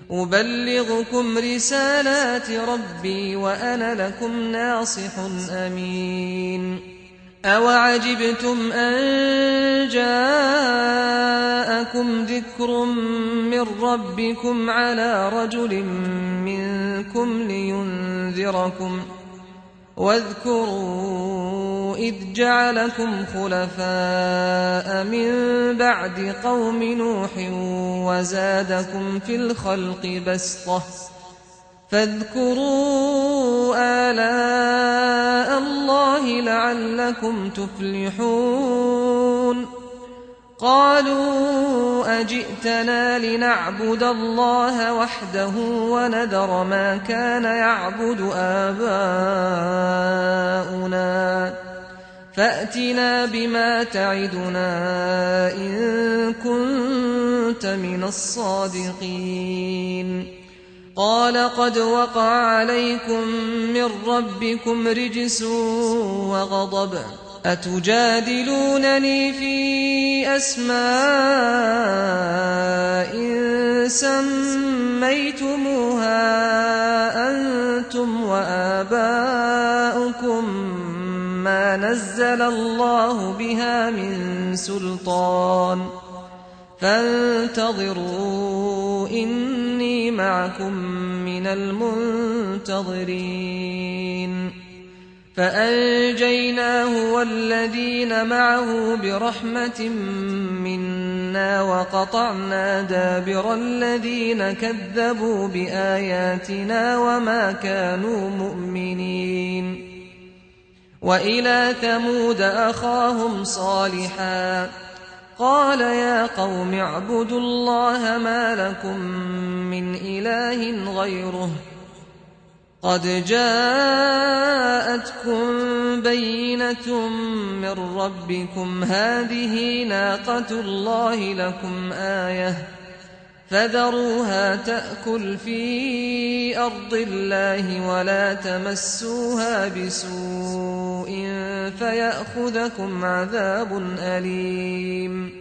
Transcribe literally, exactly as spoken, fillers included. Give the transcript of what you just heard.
أبلغكم رسالات ربي وأنا لكم ناصح أمين. أوعجبتم أن جاءكم ذكر من ربكم على رجل منكم لينذركم واذكروا إذ جعلكم خلفاء من بعد قوم نوح وزادكم في الخلق بسطة فاذكروا آلاء الله لعلكم تفلحون. قالوا أجئتنا لنعبد الله وحده ونذر ما كان يعبد آباؤنا فأتنا بما تعدنا إن كنت من الصادقين. قال قد وقع عليكم من ربكم رجس وغضب أتجادلونني في أسماء سميتموها أنتم وآباؤكم ما نزل الله بها من سلطان فانتظروا إني معكم من المنتظرين. فأنجيناه والذين معه برحمة منا وقطعنا دابر الذين كذبوا بآياتنا وما كانوا مؤمنين. وإلى ثمود أخاهم صالحا قال يا قوم اعبدوا الله ما لكم من إله غيره قد جاءتكم بينة من ربكم هذه ناقة الله لكم آية فذروها تأكل في أرض الله ولا تمسوها بسوء فيأخذكم عذاب أليم.